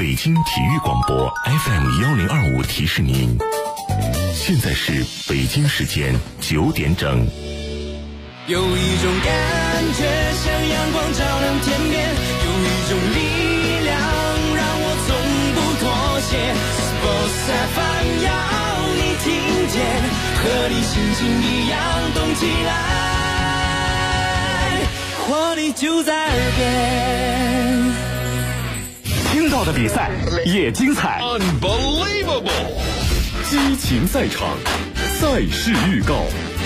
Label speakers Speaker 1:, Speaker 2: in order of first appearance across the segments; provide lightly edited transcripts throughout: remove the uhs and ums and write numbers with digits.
Speaker 1: 北京体育广播 FM1025提示您，现在是北京时间9点整。
Speaker 2: 有一种感觉像阳光照亮天边，有一种力量让我从不妥协。Sports FM 要你听见，和你心情一样动起来，活力就在耳边。
Speaker 3: 听到的比赛也精彩
Speaker 4: ，Unbelievable！
Speaker 3: 激情赛场，赛事预告。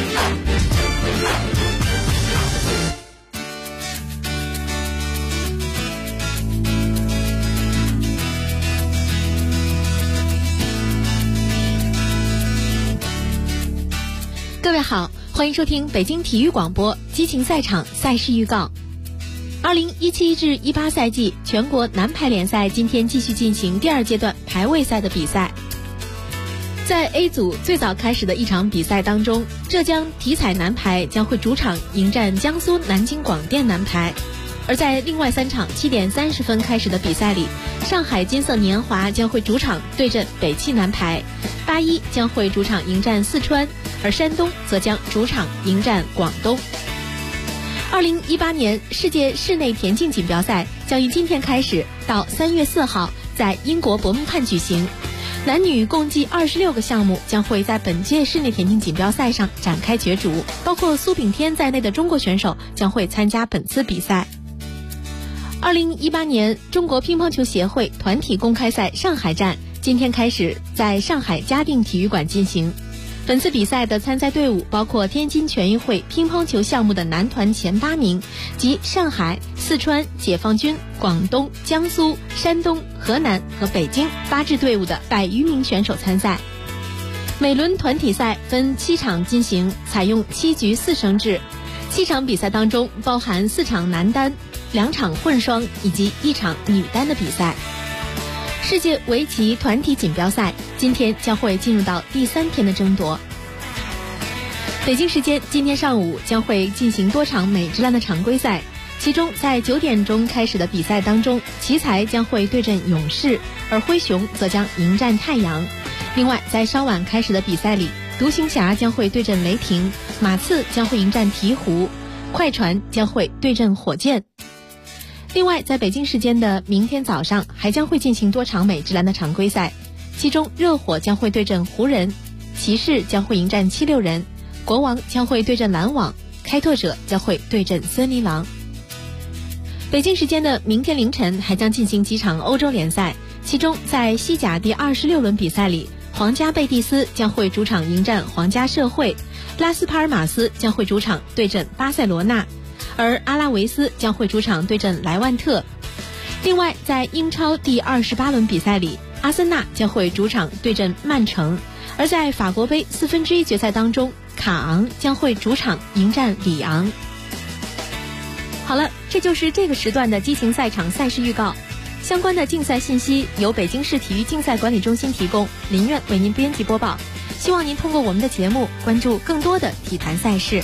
Speaker 5: 各位好，欢迎收听北京体育广播激情赛场赛事预告。2017至18赛季全国男排联赛今天继续进行第二阶段排位赛的比赛。在 A 组最早开始的一场比赛当中，浙江体彩男排将会主场迎战江苏南京广电男排。而在另外3场7点30分开始的比赛里，上海金色年华将会主场对阵北汽男排，81将会主场迎战四川，而山东则将主场迎战广东。2018年世界室内田径锦标赛将于今天开始到3月4号在英国伯明翰举行，男女共计26个项目将会在本届室内田径锦标赛上展开角逐，包括苏炳添在内的中国选手将会参加本次比赛。2018年中国乒乓球协会团体公开赛上海站今天开始在上海嘉定体育馆进行。本次比赛的参赛队伍包括天津全运会乒乓球项目的男团前8名及上海、四川、解放军、广东、江苏、山东、河南和北京8支队伍的100余名选手参赛。每轮团体赛分7场进行，采用7局4胜制。7场比赛当中包含4场男单、2场混双以及1场女单的比赛。世界围棋团体锦标赛今天将会进入到第3天的争夺。北京时间今天上午将会进行多场美职篮的常规赛，其中在9点钟开始的比赛当中，奇才将会对阵勇士，而灰熊则将迎战太阳。另外在稍晚开始的比赛里，独行侠将会对阵雷霆，马刺将会迎战鹈鹕，快船将会对阵火箭。另外在北京时间的明天早上还将会进行多场美职篮的常规赛，其中热火将会对阵湖人，骑士将会迎战76人，国王将会对阵篮网，开拓者将会对阵森林狼。北京时间的明天凌晨还将进行几场欧洲联赛，其中在西甲第26轮比赛里，皇家贝蒂斯将会主场迎战皇家社会，拉斯帕尔马斯将会主场对阵巴塞罗那，而阿拉维斯将会主场对阵莱万特。另外在英超第28轮比赛里，阿森纳将会主场对阵曼城，而在法国杯1/4决赛当中，卡昂将会主场迎战里昂。好了，这就是这个时段的激情赛场赛事预告。相关的竞赛信息由北京市体育竞赛管理中心提供，林苑为您编辑播报。希望您通过我们的节目关注更多的体坛赛事。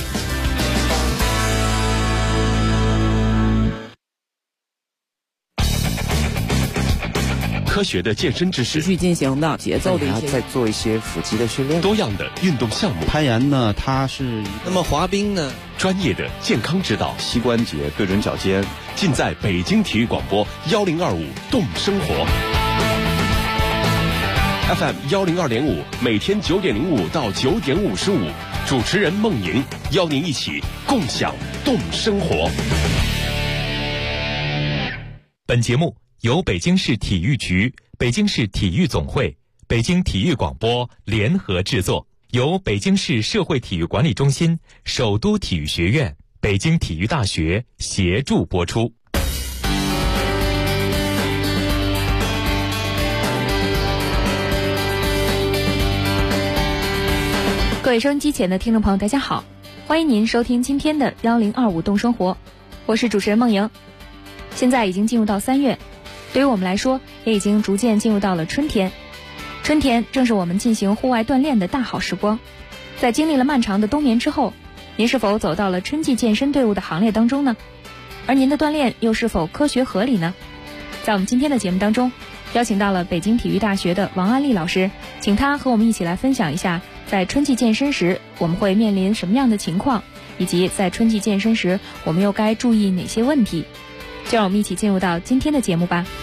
Speaker 4: 科学的健身知识，
Speaker 6: 持续进行的节奏的一些，
Speaker 7: 再做一些腹肌的训练，
Speaker 4: 多样的运动项目。
Speaker 7: 攀岩呢，它是
Speaker 8: 那么滑冰呢，
Speaker 4: 专业的健康指导，
Speaker 7: 膝关节对准脚尖，
Speaker 4: 尽在北京体育广播1025动生活 FM 102.5，每天9点05到9点55，主持人孟莹邀您一起共享动生活。
Speaker 9: 本节目由北京市体育局、北京市体育总会、北京体育广播联合制作，由北京市社会体育管理中心、首都体育学院、北京体育大学协助播出。
Speaker 10: 各位收音机前的听众朋友大家好，欢迎您收听今天的1025动生活，我是主持人孟莹。现在已经进入到3月，对于我们来说也已经逐渐进入到了春天。春天正是我们进行户外锻炼的大好时光。在经历了漫长的冬眠之后，您是否走到了春季健身队伍的行列当中呢？而您的锻炼又是否科学合理呢？在我们今天的节目当中， 邀请到了北京体育大学的王安丽老师，请她和我们一起来分享一下，在春季健身时我们会面临什么样的情况，以及在春季健身时我们又该注意哪些问题。就让我们一起进入到今天的节目吧。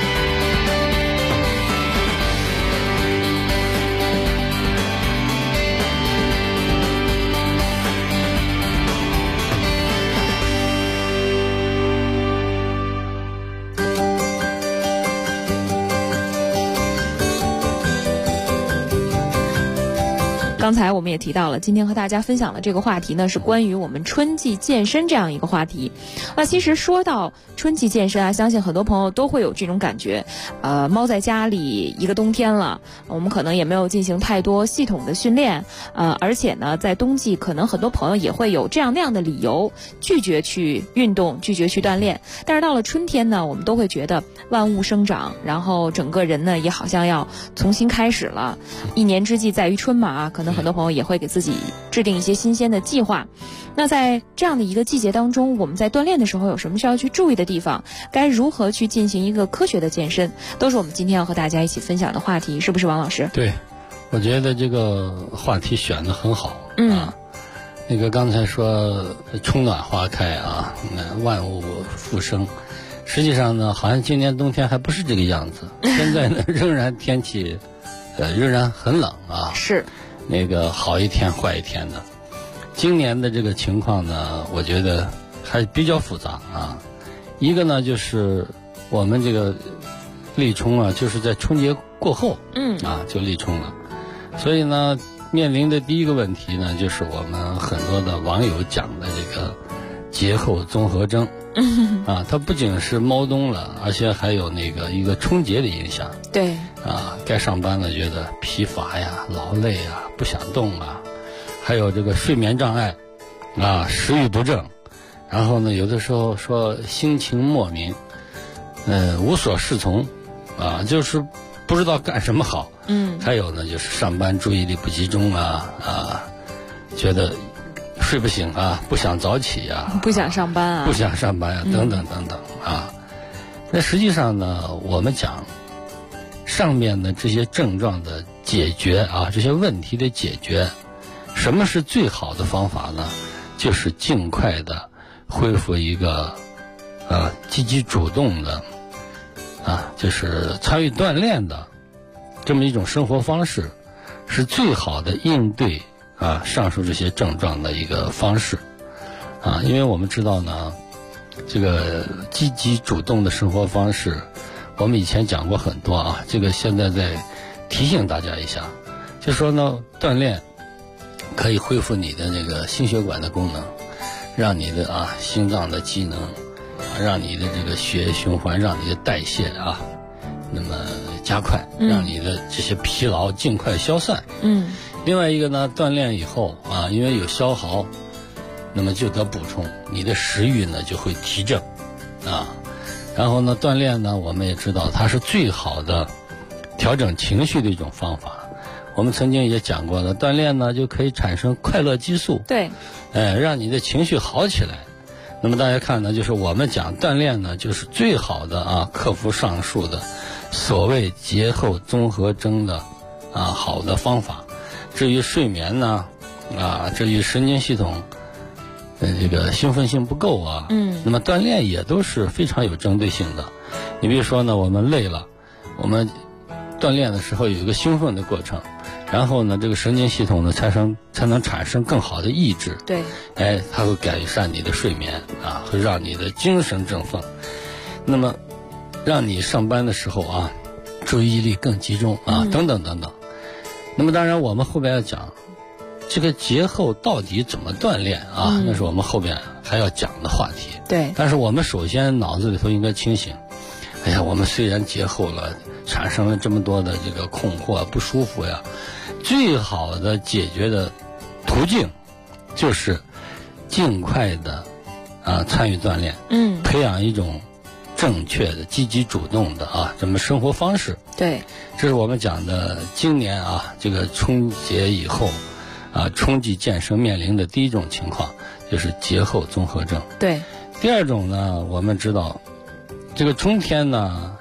Speaker 10: 刚才我们也提到了，今天和大家分享的这个话题呢，是关于我们春季健身这样一个话题。那其实说到春季健身啊，相信很多朋友都会有这种感觉，猫在家里一个冬天了，我们可能也没有进行太多系统的训练，而且呢，在冬季可能很多朋友也会有这样那样的理由，拒绝去运动，拒绝去锻炼。但是到了春天呢，我们都会觉得万物生长，然后整个人呢也好像要重新开始了。一年之计在于春嘛，可能很多朋友也会给自己制定一些新鲜的计划。那在这样的一个季节当中，我们在锻炼的时候有什么需要去注意的地方？该如何去进行一个科学的健身？都是我们今天要和大家一起分享的话题，是不是王老师？
Speaker 8: 对，我觉得这个话题选得很好。那个刚才说春暖花开啊，万物复生。实际上呢，好像今年冬天还不是这个样子。现在呢，仍然天气仍然很冷啊。
Speaker 10: 是。
Speaker 8: 那个好一天坏一天的。今年的这个情况呢，我觉得还比较复杂啊。一个呢，就是我们这个立春啊，就是在春节过后，就立春了。所以呢，面临的第一个问题呢，就是我们很多的网友讲的这个节后综合征。它不仅是猫冬了，而且还有那个一个春节的影响。
Speaker 10: 对。
Speaker 8: 该上班了觉得疲乏呀、劳累呀、不想动啊，还有这个睡眠障碍，食欲不振，然后呢，有的时候说心情莫名，无所适从，就是不知道干什么好。还有呢，就是上班注意力不集中觉得睡不醒啊，不想早起啊，
Speaker 10: 不想上班啊，
Speaker 8: 等等等等啊。那实际上呢，我们讲上面的这些症状的解决啊，这些问题的解决，什么是最好的方法呢？就是尽快的恢复一个积极主动的就是参与锻炼的这么一种生活方式，是最好的应对上述这些症状的一个方式因为我们知道呢，这个积极主动的生活方式，我们以前讲过很多这个现在再提醒大家一下，就说呢，锻炼可以恢复你的那个心血管的功能，让你的心脏的机能，让你的这个血液循环，让你的代谢那么加快，让你的这些疲劳尽快消散。另外一个呢，锻炼以后因为有消耗，那么就得补充，你的食欲呢就会提振然后呢，锻炼呢，我们也知道它是最好的调整情绪的一种方法。我们曾经也讲过了，锻炼呢就可以产生快乐激素，
Speaker 10: 对，
Speaker 8: 让你的情绪好起来。那么大家看呢，就是我们讲锻炼呢，就是最好的克服上述的所谓节后综合征的好的方法。至于睡眠呢，至于神经系统这个兴奋性不够那么锻炼也都是非常有针对性的。你比如说呢，我们累了，我们锻炼的时候有一个兴奋的过程，然后呢，这个神经系统呢才能产生更好的抑制。
Speaker 10: 对，
Speaker 8: 它会改善你的睡眠会让你的精神振奋，那么让你上班的时候注意力更集中等等等等。那么当然我们后边要讲这个节后到底怎么锻炼那是我们后边还要讲的话题。
Speaker 10: 对，
Speaker 8: 但是我们首先脑子里头应该清醒，我们虽然节后了，产生了这么多的这个困惑不舒服呀，最好的解决的途径就是尽快的参与锻炼，培养一种正确的积极主动的这么生活方式。
Speaker 10: 对，
Speaker 8: 这是我们讲的今年这个春节以后春季健身面临的第一种情况，就是节后综合征。
Speaker 10: 对，
Speaker 8: 第二种呢，我们知道这个春天呢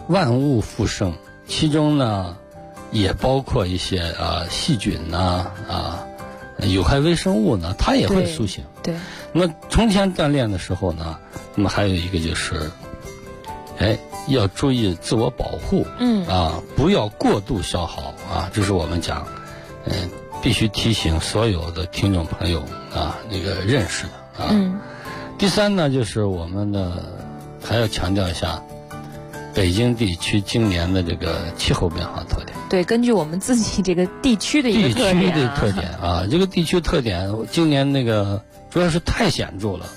Speaker 8: 万物复生，其中呢也包括一些细菌呐有害微生物呢，它也会苏醒。
Speaker 10: 对。
Speaker 8: 那么冲天锻炼的时候呢，那么还有一个就是，要注意自我保护。不要过度消耗啊，这是我们讲，必须提醒所有的听众朋友那个认识的啊。第三呢，就是我们的还要强调一下，北京地区今年的这个气候变化特点。
Speaker 10: 对，根据我们自己这个地区的一个特点。地区的
Speaker 8: 特点啊，这个地区特点，今年那个主要是太显著了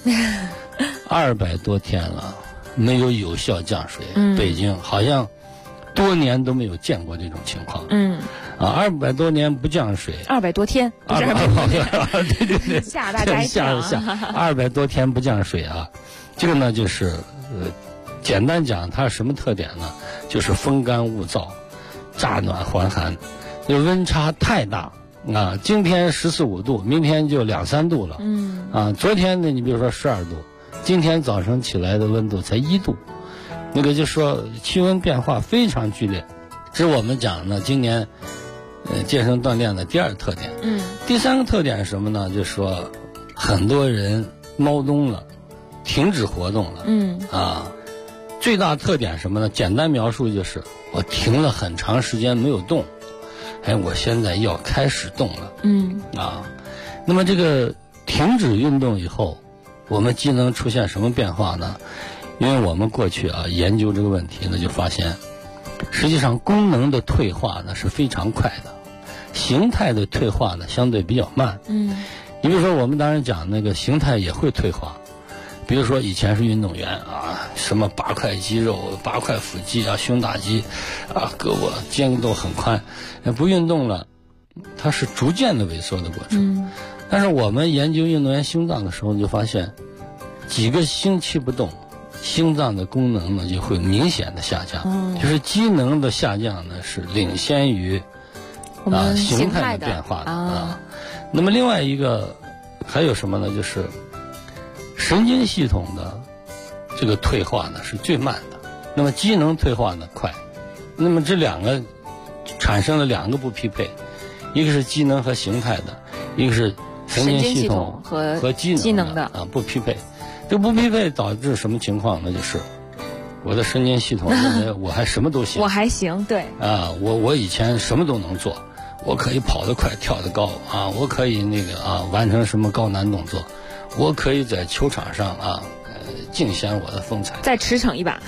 Speaker 8: ，200多天了，没有有效降水。北京好像多年都没有见过这种情况。200多年不降水
Speaker 10: ，200多天，不是
Speaker 8: 对，
Speaker 10: 吓大家一跳
Speaker 8: ，200多天不降水啊，这个呢就是简单讲，它是什么特点呢？就是风干物燥，乍暖还寒，就温差太大啊！今天14、15度，明天就2、3度了。昨天呢，你比如说12度，今天早上起来的温度才1度，那个就说气温变化非常剧烈。这是我们讲呢，今年健身锻炼的第2个特点。第3个特点是什么呢？就是说很多人猫冬了，停止活动了。最大特点什么呢？简单描述就是我停了很长时间没有动，我现在要开始动了。那么这个停止运动以后，我们机能出现什么变化呢？因为我们过去研究这个问题呢，就发现实际上功能的退化呢是非常快的，形态的退化呢相对比较慢。你比如说我们当然讲那个形态也会退化，比如说以前是运动员什么8块肌肉、8块腹肌胸大肌胳膊肩都很宽，不运动了，它是逐渐的萎缩的过程。但是我们研究运动员心脏的时候，就发现几个星期不动，心脏的功能呢就会明显的下降。就是机能的下降呢是领先于形态的变化的。那么另外一个还有什么呢？就是神经系统的这个退化呢是最慢的，那么机能退化呢快。那么这两个产生了2个不匹配，一个是机能和形态的，一个是神经系统和机能的不匹配。这不匹配导致什么情况呢？就是我的神经系统认为我还什么都行，
Speaker 10: 我还行，对
Speaker 8: 我以前什么都能做，我可以跑得快跳得高我可以完成什么高难动作，我可以在球场上尽显我的风采，
Speaker 10: 再驰骋一把。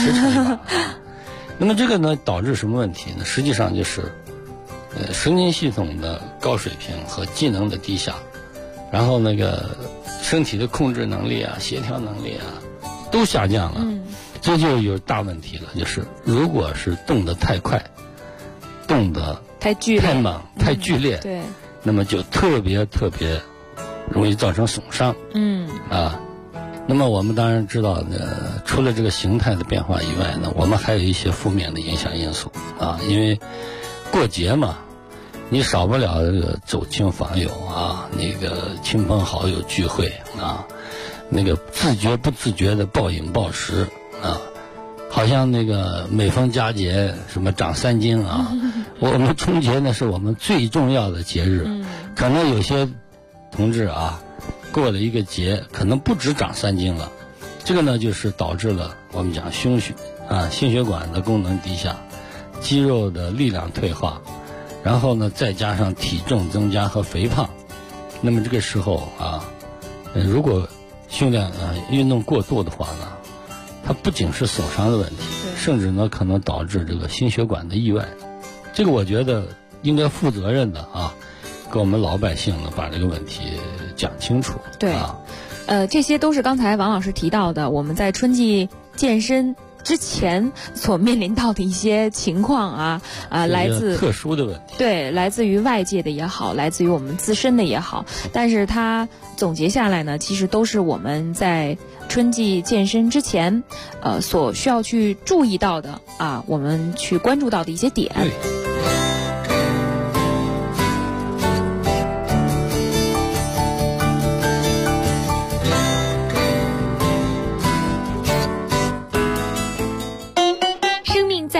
Speaker 8: 那么这个呢导致什么问题呢？实际上就是神经系统的高水平和机能的低下，然后那个身体的控制能力协调能力都下降了。这就有大问题了，就是如果是动得太快，动得
Speaker 10: 太剧烈、
Speaker 8: 太猛、太剧烈，
Speaker 10: 对，
Speaker 8: 那么就特别容易造成损伤。那么我们当然知道除了这个形态的变化以外呢，我们还有一些负面的影响因素因为过节嘛，你少不了这个走亲访友那个亲朋好友聚会那个自觉不自觉的暴饮暴食好像那个每逢佳节什么长3斤我们春节呢是我们最重要的节日，可能有些同志过了一个节可能不止长3斤了，这个呢就是导致了我们讲心血管的功能低下，肌肉的力量退化，然后呢再加上体重增加和肥胖。那么这个时候如果训练运动过度的话呢，它不仅是损伤的问题，甚至呢可能导致这个心血管的意外。这个我觉得应该负责任的给我们老百姓呢把这个问题讲清楚。
Speaker 10: 对这些都是刚才王老师提到的我们在春季健身之前所面临到的一些情况来自
Speaker 8: 特殊的问题，
Speaker 10: 对，来自于外界的也好，来自于我们自身的也好，但是它总结下来呢，其实都是我们在春季健身之前所需要去注意到的我们去关注到的一些点。
Speaker 8: 对。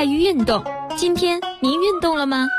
Speaker 10: 在于运动。今天您运动了吗？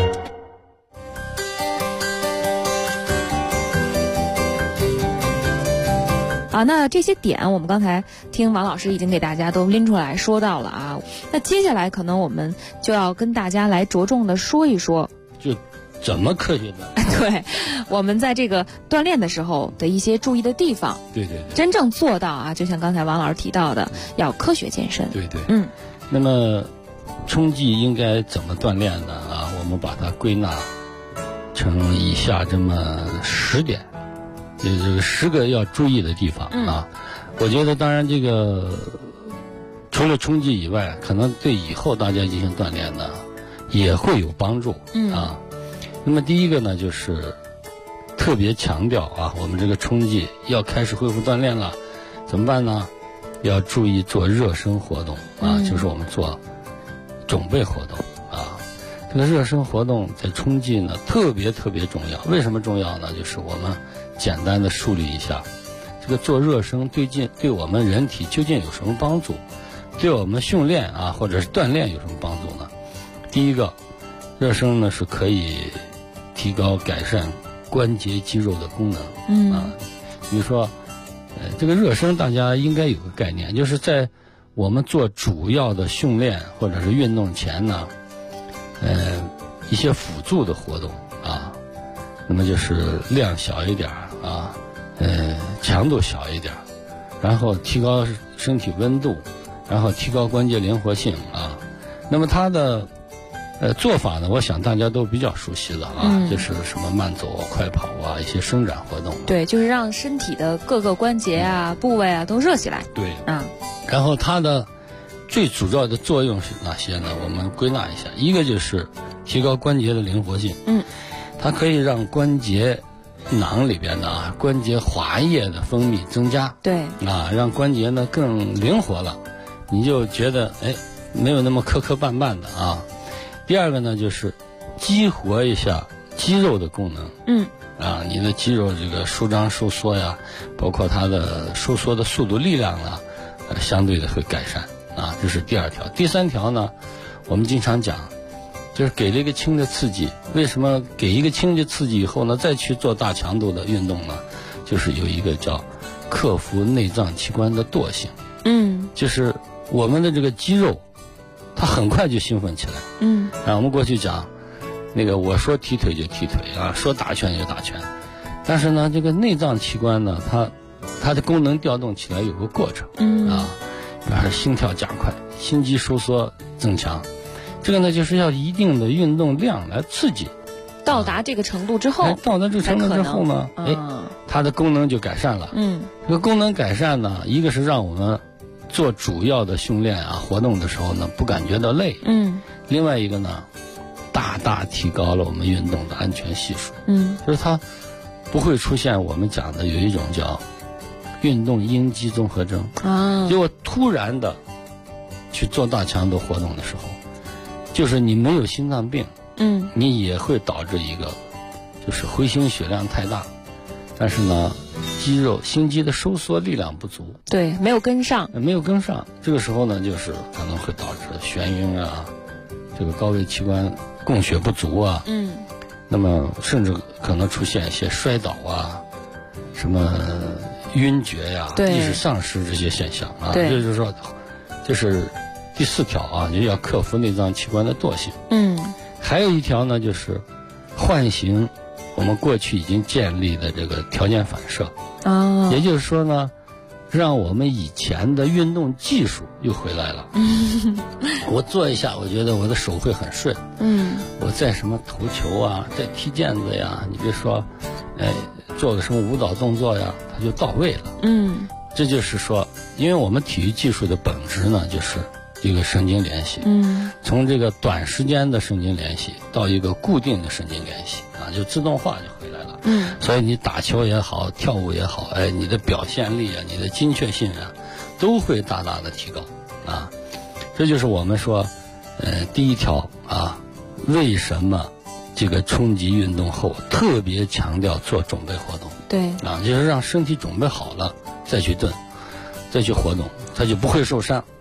Speaker 10: 好，那这些点我们刚才听王老师已经给大家都拎出来说到了啊。那接下来可能我们就要跟大家来着重的说一说，
Speaker 8: 就怎么科学的？
Speaker 10: 对，我们在这个锻炼的时候的一些注意的地方。
Speaker 8: 对对对，
Speaker 10: 真正做到啊，就像刚才王老师提到的，要科学健身。
Speaker 8: 对对，那么冲击应该怎么锻炼呢？啊，我们把它归纳成以下这么10点。这个10个要注意的地方啊，我觉得当然这个除了冲击以外，可能对以后大家进行锻炼呢也会有帮助啊。那么第一个呢，就是特别强调啊，我们这个冲击要开始恢复锻炼了，怎么办呢？要注意做热身活动啊，就是我们做准备活动啊。这个热身活动在冲击呢特别重要。为什么重要呢？就是我们简单的梳理一下，这个做热身对我们人体究竟有什么帮助？对我们训练啊或者是锻炼有什么帮助呢？第一个，热身呢是可以提高改善关节肌肉的功能啊。比如说这个热身大家应该有个概念，就是在我们做主要的训练或者是运动前呢一些辅助的活动啊，那么就是量小一点啊，强度小一点，然后提高身体温度，然后提高关节灵活性啊。那么它的做法呢，我想大家都比较熟悉了啊，就是什么慢走、快跑啊，一些伸展活动。
Speaker 10: 对，就是让身体的各个关节啊、部位啊都热起来。
Speaker 8: 对啊，然后它的最主要的作用是哪些呢？我们归纳一下，一个就是提高关节的灵活性，它可以让关节囊里边的关节滑液的分泌增加，
Speaker 10: 对
Speaker 8: 啊，让关节呢更灵活了，你就觉得没有那么磕磕绊绊的啊。第二个呢，就是激活一下肌肉的功能，啊，你的肌肉这个舒张收缩呀，包括它的收缩的速度、力量呢，相对的会改善啊，这是第2条。第3条呢，我们经常讲，就是给了一个轻的刺激。为什么给一个轻的刺激以后呢，再去做大强度的运动呢？就是有一个叫克服内脏器官的惰性，就是我们的这个肌肉，它很快就兴奋起来，我们过去讲，那个我说踢腿就踢腿啊，说打拳就打拳，但是呢，这个内脏器官呢，它的功能调动起来有个过程，啊，比方说心跳加快，心肌收缩增强，这个呢就是要一定的运动量来刺激，
Speaker 10: 到达这个程度之后，
Speaker 8: 到达这个程度之后呢，它的功能就改善了。这个功能改善呢，一个是让我们做主要的训练啊活动的时候呢不感觉到累，另外一个呢大大提高了我们运动的安全系数，就是它不会出现我们讲的有一种叫运动应激综合征啊，就我突然的去做大强度活动的时候，就是你没有心脏病，你也会导致一个就是回心血量太大，但是呢肌肉心肌的收缩力量不足，
Speaker 10: 对，没有跟上，
Speaker 8: 这个时候呢就是可能会导致眩晕啊，这个高位器官供血不足啊，那么甚至可能出现一些摔倒啊，什么晕厥呀、意识丧失这些现象啊，也就是说，这是第4条啊，就要克服内脏器官的惰性。还有一条呢，就是唤醒我们过去已经建立的这个条件反射啊，也就是说呢，让我们以前的运动技术又回来了。我做一下，我觉得我的手会很顺。我在什么投球啊，在踢毽子呀，你别说，做个什么舞蹈动作呀，它就到位了。这就是说，因为我们体育技术的本质呢，就是一个神经联系。从这个短时间的神经联系到一个固定的神经联系啊，就自动化就回来了。所以你打球也好，跳舞也好，你的表现力啊，你的精确性啊，都会大大的提高啊。这就是我们说，第1条啊，为什么这个冲击运动后特别强调做准备活动？对啊，就是让身体准备好了再去再去活动，它就不会受伤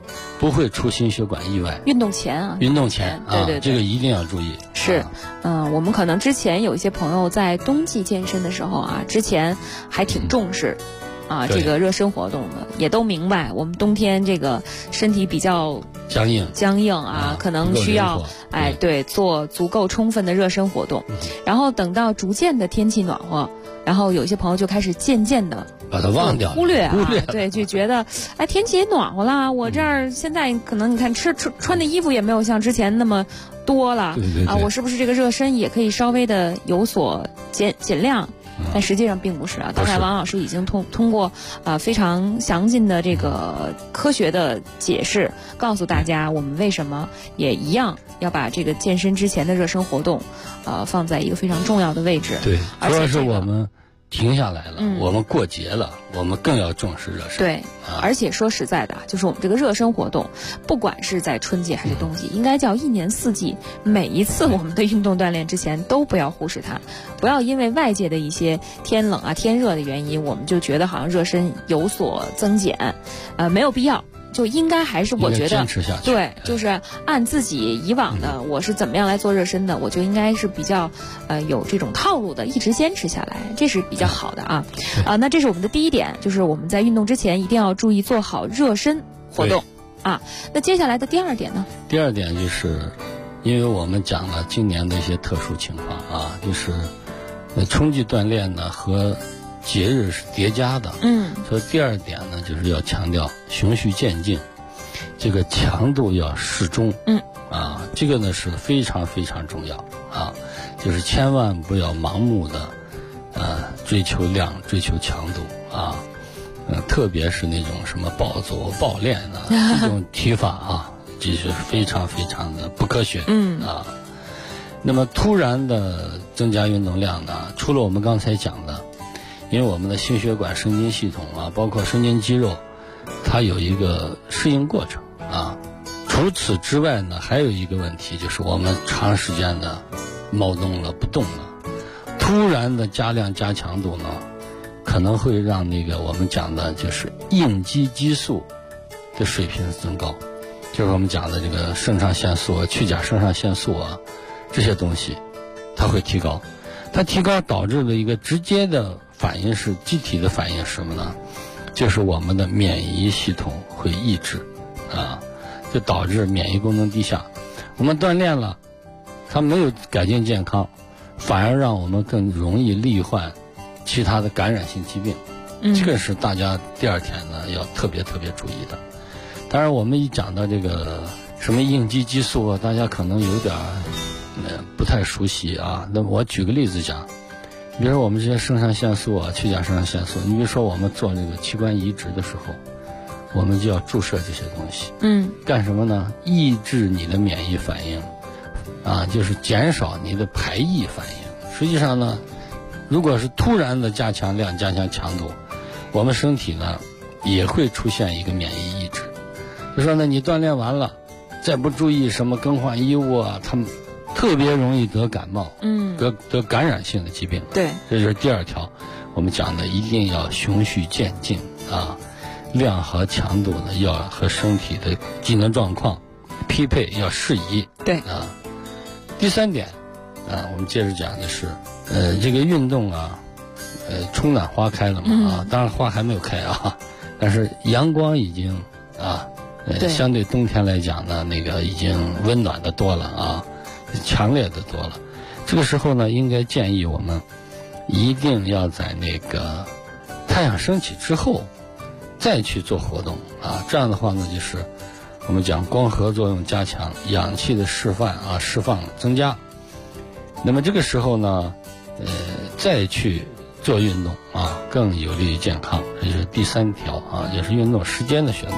Speaker 8: 不会出心血管意外。
Speaker 10: 运动前啊，
Speaker 8: 运动前啊，
Speaker 10: 对，
Speaker 8: 这个一定要注意。
Speaker 10: 是，我们可能之前有一些朋友在冬季健身的时候啊，之前还挺重视。这个热身活动的也都明白，我们冬天这个身体比较
Speaker 8: 僵硬
Speaker 10: 啊，可能需要做足够充分的热身活动。然后等到逐渐的天气暖和，然后有些朋友就开始渐渐的
Speaker 8: 把它忘掉，
Speaker 10: 忽略，对，就觉得天气也暖和了，我这儿现在可能你看穿的衣服也没有像之前那么多了，
Speaker 8: 对
Speaker 10: 我是不是这个热身也可以稍微的有所减量？但实际上并不是啊，刚才王老师已经通过非常详尽的这个科学的解释，告诉大家我们为什么也一样要把这个健身之前的热身活动放在一个非常重要的位置。
Speaker 8: 对，主要是我们停下来了，我们过节了，我们更要重视热身。
Speaker 10: 对，而且说实在的，就是我们这个热身活动，不管是在春季还是冬季，应该叫一年四季，每一次我们的运动锻炼之前都不要忽视它，不要因为外界的一些天冷啊、天热的原因，我们就觉得好像热身有所增减，没有必要。就应该还是我觉得
Speaker 8: 坚持下去，
Speaker 10: 对，就是按自己以往的我是怎么样来做热身的，我就应该是比较有这种套路的，一直坚持下来，这是比较好的啊。那这是我们的第一点，就是我们在运动之前一定要注意做好热身活动啊。那接下来的第二点呢？第二点就是因为我们讲了今年的一些特殊情况啊，就是春季锻炼呢和节日是叠加的，所以第二点呢，就是要强调循序渐进，这个强度要适中，这个呢是非常非常重要啊，就是千万不要盲目的追求量、追求强度啊，特别是那种什么暴走、暴练这种提法啊，这是非常非常的不科学，那么突然的增加运动量呢，除了我们刚才讲的。因为我们的心血管神经系统啊，包括神经肌肉，它有一个适应过程啊。除此之外呢，还有一个问题就是我们长时间的猫动了不动了，突然的加量加强度呢，可能会让那个我们讲的就是应激激素的水平增高，就是我们讲的这个肾上腺素啊、去甲肾上腺素啊这些东西，它会提高。它提高导致的一个直接的反应是机体的反应是什么呢？就是我们的免疫系统会抑制就导致免疫功能低下。我们锻炼了，它没有改进健康，反而让我们更容易罹患其他的感染性疾病。这个是大家第二天呢要特别特别注意的。当然我们一讲到这个什么应激激素啊，大家可能有点不太熟悉啊。那我举个例子讲，比如说我们这些肾上腺素啊、去甲肾上腺素，你比如说我们做这个器官移植的时候，我们就要注射这些东西。干什么呢？抑制你的免疫反应就是减少你的排异反应。实际上呢，如果是突然的加强量、加强强度，我们身体呢也会出现一个免疫抑制。就说呢，你锻炼完了，再不注意什么更换衣物啊，他们特别容易得感冒，得感染性的疾病。对，这就是第二条，我们讲的一定要循序渐进量和强度呢要和身体的机能状况匹配，要适宜。对第三点我们接着讲的是这个运动春暖花开了嘛当然花还没有开但是阳光已经相对冬天来讲呢，那个已经温暖的多了强烈的多了。这个时候呢，应该建议我们一定要在那个太阳升起之后再去做活动这样的话呢，就是我们讲光合作用加强，氧气的释放增加。那么这个时候呢再去做运动更有利于健康。这就是第三条就是运动时间的选择。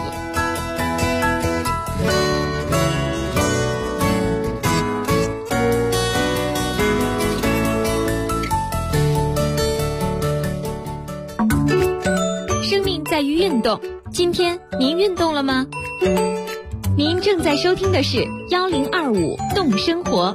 Speaker 5: 在于运动，今天您运动了吗？您正在收听的是1025动生活。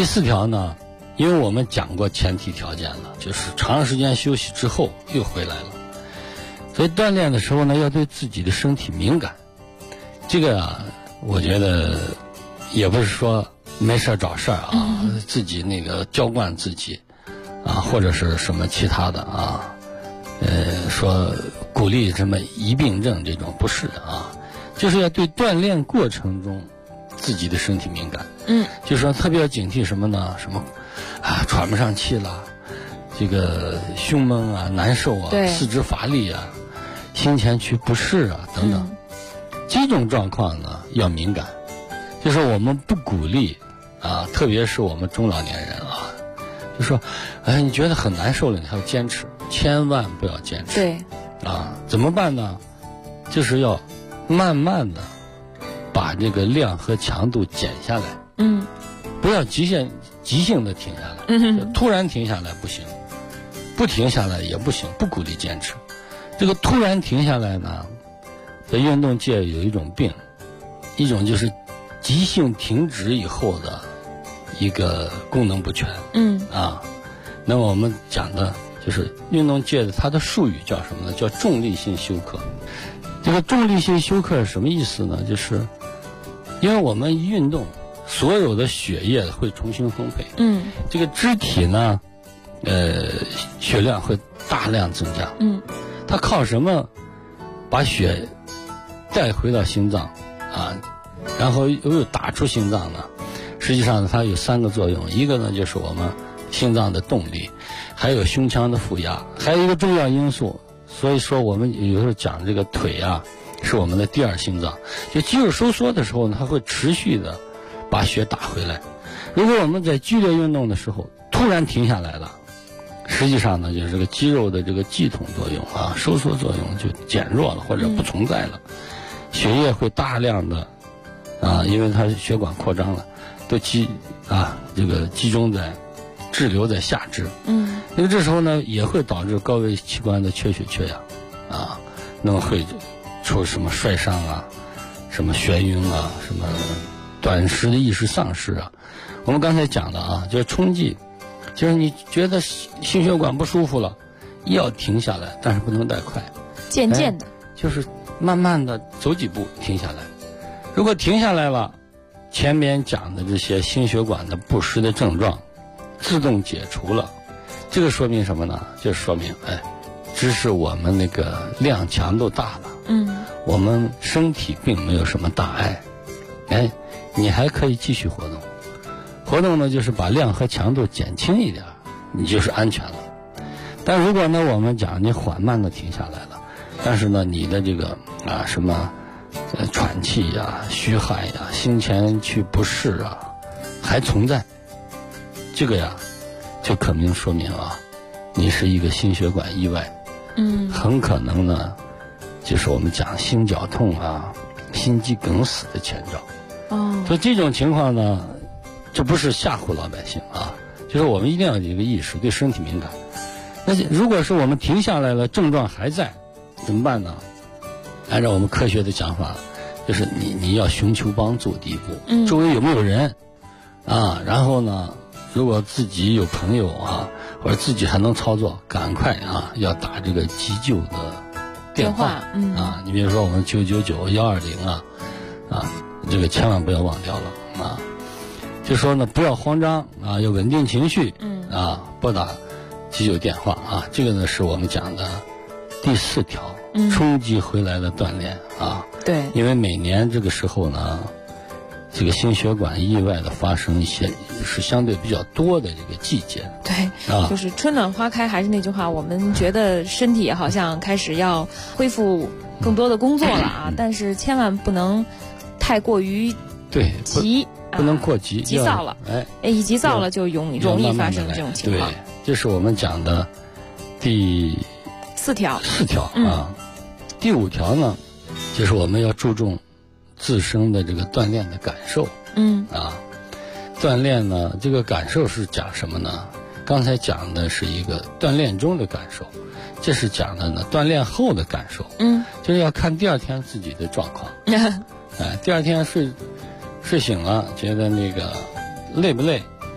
Speaker 8: 第4条呢，因为我们讲过前提条件了，就是长时间休息之后又回来了，所以锻炼的时候呢，要对自己的身体敏感。这个啊，我觉得也不是说没事找事啊，自己那个娇惯自己啊，或者是什么其他的啊，说鼓励什么疑病症这种，不是的啊，就是要对锻炼过程中自己的身体敏感。就是说特别要警惕什么呢？什么啊，喘不上气了，这个胸闷啊，难受啊，四肢乏力啊，心前区不适啊等等，这种状况呢要敏感。就是我们不鼓励啊，特别是我们中老年人啊，就说哎，你觉得很难受了，你还要坚持，千万不要坚持。
Speaker 10: 对
Speaker 8: 啊，怎么办呢？就是要慢慢的把这个量和强度减下来。不要急性的停下来。突然停下来不行，不停下来也不行，不鼓励坚持。这个突然停下来呢，在运动界有一种病，一种就是急性停止以后的一个功能不全。那么我们讲的就是运动界的它的术语叫什么呢？叫重力性休克。这个重力性休克是什么意思呢？就是因为我们运动，所有的血液会重新分配。这个肢体呢，血量会大量增加。它靠什么把血带回到心脏啊，然后又打出心脏呢？实际上它有3个作用，一个呢就是我们心脏的动力，还有胸腔的负压，还有一个重要因素。所以说我们有时候讲这个腿啊，是我们的第2心脏。就肌肉收缩的时候呢，它会持续的把血打回来。如果我们在剧烈运动的时候突然停下来了，实际上呢，就是这个肌肉的这个系统作用啊，收缩作用就减弱了或者不存在了。血液会大量的啊，因为它血管扩张了，都这个集中在滞留在下肢。因为这时候呢，也会导致高位器官的缺血缺氧啊，那么会出什么摔伤啊，什么眩晕啊，什么短时的意识丧失啊。我们刚才讲的啊，就是冲击，就是你觉得心血管不舒服了，要停下来，但是不能太快，
Speaker 10: 渐渐的，
Speaker 8: 就是慢慢的走几步停下来。如果停下来了，前面讲的这些心血管的不适的症状自动解除了，这个说明什么呢？就说明只是我们那个量强度大了，我们身体并没有什么大碍，你还可以继续活动。活动呢，就是把量和强度减轻一点，你就是安全了。但如果呢，我们讲你缓慢的停下来了，但是呢，你的这个什么喘气呀、虚汗呀、心前区不适啊还存在，这个呀就可能说明你是一个心血管意外。很可能呢就是我们讲心绞痛啊、心肌梗死的前兆。所以这种情况呢，这不是吓唬老百姓啊，就是我们一定要有一个意识，对身体敏感。那如果是我们停下来了，症状还在，怎么办呢？按照我们科学的讲法，就是你要寻求帮助第一步，周围有没有人然后呢，如果自己有朋友或者自己还能操作，赶快要打这个急救的电话你比如说我们999、120这个千万不要忘掉了就说呢，不要慌张要稳定情绪拨打急救电话这个呢是我们讲的第4条，冲击回来的锻炼
Speaker 10: 对，
Speaker 8: 因为每年这个时候呢，这个心血管意外的发生一些是相对比较多的这个季节。
Speaker 10: 对，就是春暖花开，还是那句话，我们觉得身体好像开始要恢复更多的工作了但是千万不能太过于急，
Speaker 8: 不能过急，
Speaker 10: 急躁了。一急躁了就容易发生这种情况。
Speaker 8: 对，这是我们讲的第
Speaker 10: 4条。
Speaker 8: 第5条呢，就是我们要注重自身的这个锻炼的感受。锻炼呢，这个感受是讲什么呢？刚才讲的是一个锻炼中的感受，这是讲的呢锻炼后的感受。就是要看第2天自己的状况。第2天睡醒了，觉得那个累不累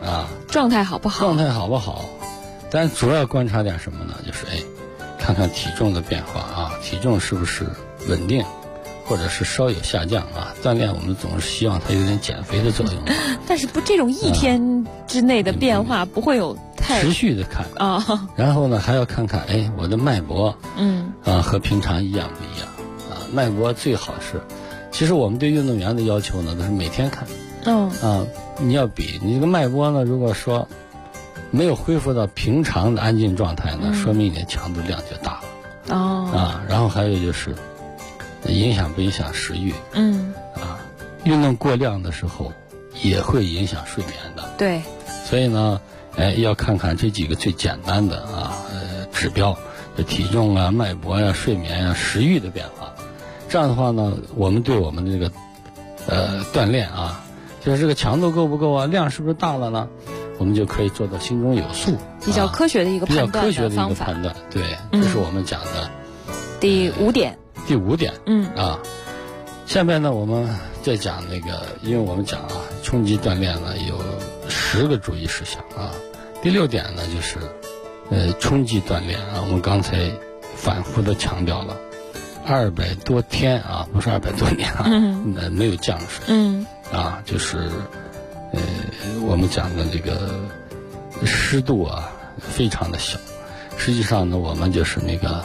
Speaker 8: 啊，
Speaker 10: 状态好不好？
Speaker 8: 状态好不好？但主要观察点什么呢？就是看看体重的变化啊，体重是不是稳定，或者是稍有下降啊？锻炼我们总是希望它有点减肥的作用。
Speaker 10: 但是这种一天之内的变化不会有太
Speaker 8: 持续的看
Speaker 10: 啊。
Speaker 8: 然后呢，还要看看我的脉搏，和平常一样不一样啊？脉搏最好是，其实我们对运动员的要求呢，都是每天看。你要比你这个脉搏呢，如果说没有恢复到平常的安静状态呢，说明你的强度量就大了。然后还有就是影响不影响食欲？运动过量的时候也会影响睡眠的。
Speaker 10: 对，
Speaker 8: 所以呢，要看看这几个最简单的指标，体重啊、脉搏呀、睡眠呀、食欲的变化。这样的话呢，我们对我们的这个锻炼啊，就是这个强度够不够啊，量是不是大了呢？我们就可以做到心中有数，
Speaker 10: 比较科学的一个判断的方法。
Speaker 8: 比较科学的一个判断，对，这是我们讲的
Speaker 10: 第5点。
Speaker 8: 第5点，下面呢，我们再讲那个，因为我们讲冲击锻炼呢有10个注意事项啊。第6点呢，就是冲击锻炼啊，我们刚才反复的强调了，200多天啊，不是200多年啊，没有降水，就是我们讲的这个湿度啊非常的小，实际上呢，我们就是那个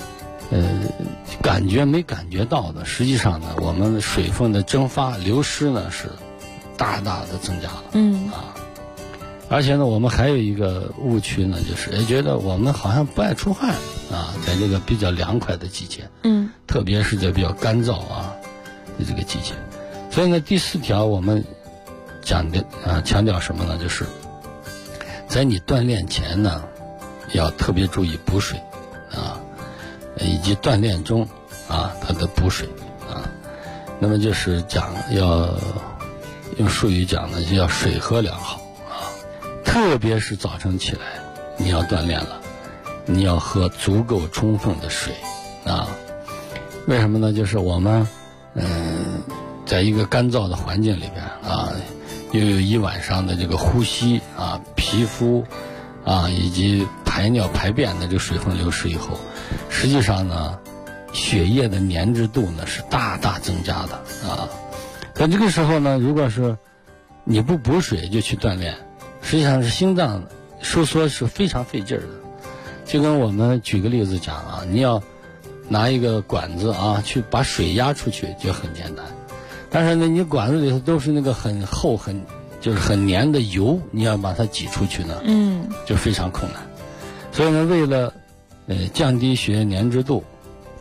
Speaker 8: 感觉没感觉到的，实际上呢，我们水分的蒸发流失呢是大大的增加了，而且呢，我们还有一个误区呢，就是觉得我们好像不爱出汗啊，在这个比较凉快的季节，特别是在比较干燥的这个季节，所以呢，第4条我们讲的强调什么呢？就是在你锻炼前呢，要特别注意补水以及锻炼中它的补水那么就是讲要用术语讲呢，就要水喝良好特别是早晨起来你要锻炼了，你要喝足够充分的水为什么呢？就是我们在一个干燥的环境里边又有一晚上的这个呼吸皮肤以及排尿排便的这个水分流失以后，实际上呢，血液的粘滞度呢是大大增加的在这个时候呢，如果是你不补水就去锻炼，实际上是心脏收缩是非常费劲儿的。就跟我们举个例子讲你要拿一个管子去把水压出去就很简单，但是呢，你管子里头都是那个很厚就是很黏的油，你要把它挤出去呢，就非常困难。所以呢，为了降低血液粘滞度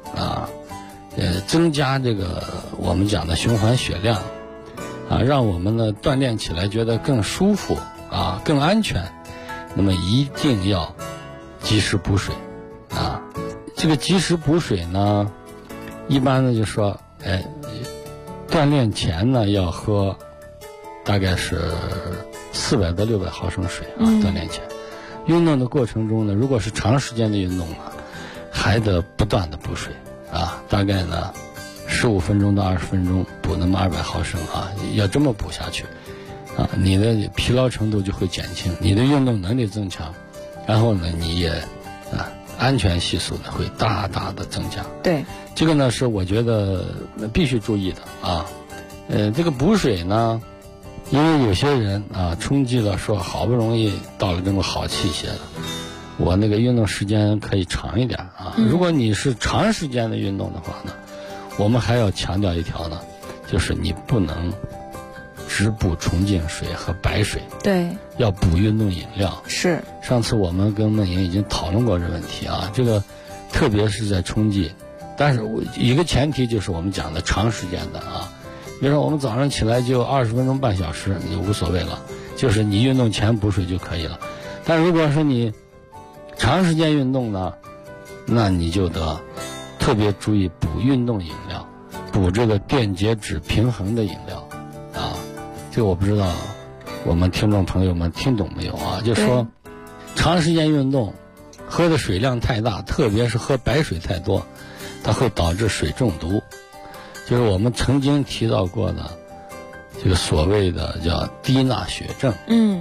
Speaker 8: 增加这个我们讲的循环血量让我们呢锻炼起来觉得更舒服更安全，那么一定要及时补水这个及时补水呢，一般呢就说锻炼前呢要喝大概是400到600毫升水锻炼前。运动的过程中呢，如果是长时间的运动呢，还得不断的补水大概呢15分钟到20分钟补那么200毫升要这么补下去你的疲劳程度就会减轻，你的运动能力增强，然后呢你也安全系数呢会大大的增加。
Speaker 10: 对，
Speaker 8: 这个呢是我觉得必须注意的这个补水呢，因为有些人冲击了说好不容易到了这么好器械了，我那个运动时间可以长一点如果你是长时间的运动的话呢，我们还要强调一条呢，就是你不能只补纯净水和白水，
Speaker 10: 对，
Speaker 8: 要补运动饮料。
Speaker 10: 是，
Speaker 8: 上次我们跟梦莹已经讨论过这问题这个特别是在冲击，但是一个前提就是我们讲的长时间的比如说我们早上起来就20分钟半小时你无所谓了，就是你运动前补水就可以了。但如果是你长时间运动呢，那你就得特别注意补运动饮料，补这个电解质平衡的饮料这个我不知道我们听众朋友们听懂没有就说长时间运动喝的水量太大，特别是喝白水太多，它会导致水中毒，就是我们曾经提到过的这个所谓的叫低钠血症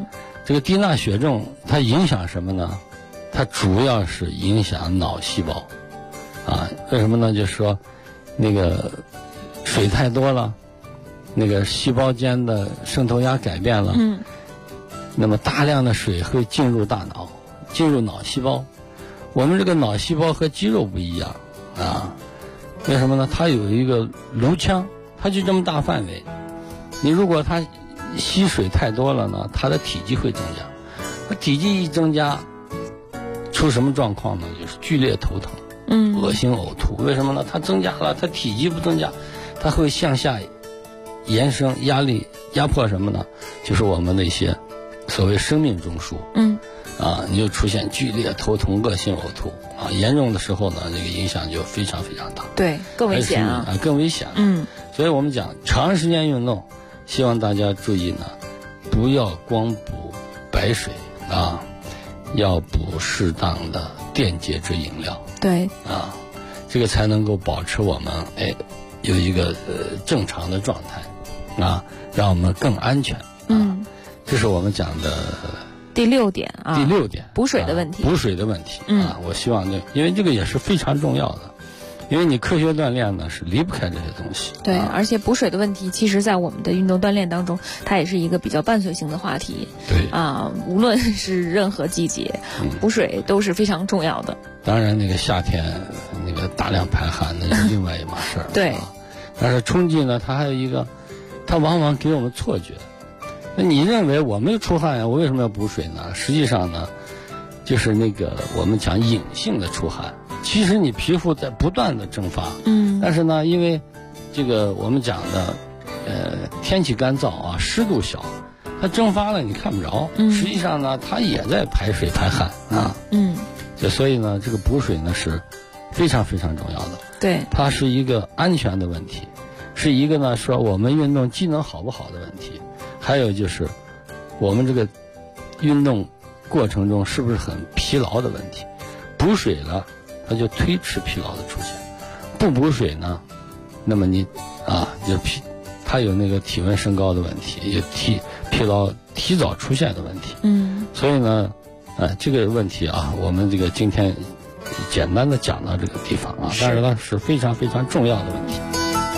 Speaker 8: 这个低钠血症它影响什么呢？它主要是影响脑细胞啊。为什么呢？就是说那个水太多了，那个细胞间的渗透压改变了，那么大量的水会进入大脑，进入脑细胞。我们这个脑细胞和肌肉不一样啊，为什么呢？它有一个颅腔，它就这么大范围。你如果它吸水太多了呢，它的体积会增加。它体积一增加，出什么状况呢？就是剧烈头疼，恶心呕吐。为什么呢？它增加了，它体积不增加，它会向下延伸，压迫什么呢？就是我们的一些所谓生命中枢。你就出现剧烈头疼、恶心呕吐啊，严重的时候呢，这个影响就非常非常大。
Speaker 10: 对，更危险啊，
Speaker 8: 更危险。所以我们讲长时间运动，希望大家注意呢，不要光补白水啊，要补适当的电解质饮料。
Speaker 10: 对
Speaker 8: 啊，这个才能够保持我们有一个正常的状态啊，让我们更安全。这是我们讲的
Speaker 10: 第六点啊，补水的问题。
Speaker 8: 补水的问题啊，我希望因为这个也是非常重要的，因为你科学锻炼呢是离不开这些东西。
Speaker 10: 对，而且补水的问题，其实在我们的运动锻炼当中，它也是一个比较伴随性的话题。
Speaker 8: 对
Speaker 10: 啊，无论是任何季节，补水都是非常重要的。
Speaker 8: 当然，那个夏天那个大量排汗那是另外一码事儿。
Speaker 10: 对，
Speaker 8: 但是春季呢，它还有一个，它往往给我们错觉。那你认为我没有出汗呀，我为什么要补水呢？实际上呢，就是那个我们讲隐性的出汗，其实你皮肤在不断的蒸发，但是呢，因为这个我们讲的天气干燥啊，湿度小，它蒸发了你看不着，实际上呢，它也在排水排汗啊，所以呢，这个补水呢是非常非常重要的。
Speaker 10: 对，
Speaker 8: 它是一个安全的问题，是一个呢说我们运动机能好不好的问题。还有就是我们这个运动过程中是不是很疲劳的问题，补水了它就推迟疲劳的出现，不补水呢，那么你它有那个体温升高的问题，有疲劳提早出现的问题。所以呢这个问题啊，我们这个今天简单的讲到这个地方啊，但是它是非常非常重要的问题。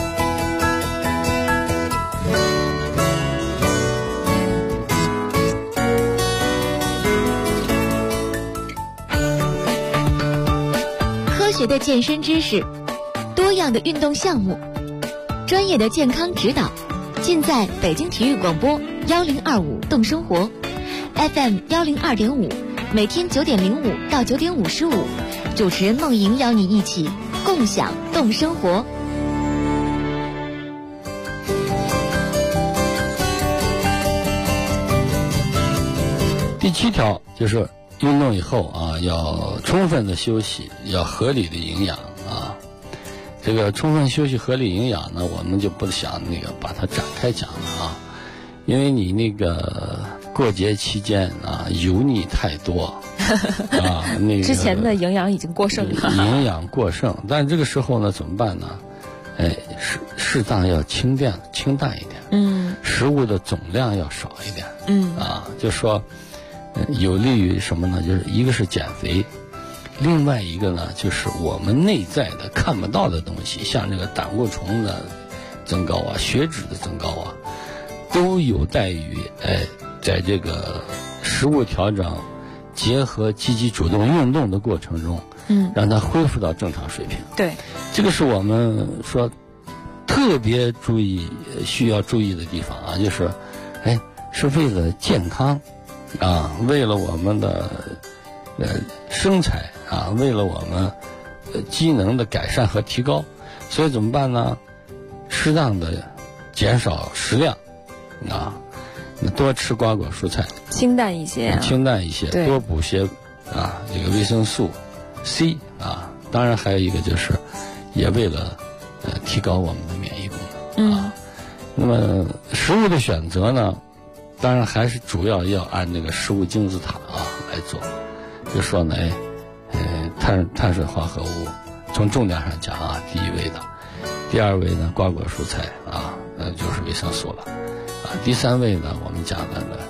Speaker 5: 科学的健身知识，多样的运动项目，专业的健康指导，尽在北京体育广播1025动生活 FM 102.5，每天9点05到9点55，主持人梦莹邀你一起共享动生活。
Speaker 8: 第7条就是运动以后啊，要充分的休息，要合理的营养啊。这个充分休息、合理营养呢，我们就不想那个把它展开讲了啊，因为你那个过节期间啊，油腻太多啊，那个
Speaker 10: 之前的营养已经过剩了，
Speaker 8: 营养过剩，但这个时候呢，怎么办呢？适当要清淡一点，食物的总量要少一点，就说。有利于什么呢？就是一个是减肥，另外一个呢就是我们内在的看不到的东西，像这个胆固醇的增高啊、血脂的增高啊，都有待于在这个食物调整结合积极主动运动的过程中，让它恢复到正常水平。
Speaker 10: 对，
Speaker 8: 这个是我们说特别需要注意的地方啊，就是是为了健康。为了我们的身材啊，为了我们机能的改善和提高，所以怎么办呢？适当的减少食量多吃瓜果蔬菜，
Speaker 10: 清淡一些，
Speaker 8: 多补些这个维生素 C 当然还有一个就是也为了提高我们的免疫功能那么食物的选择呢，当然还是主要要按那个食物金字塔来做，就说呢，碳水化合物从重量上讲第一位的，第二位呢瓜果蔬菜就是维生素了，第三位呢我们讲的呢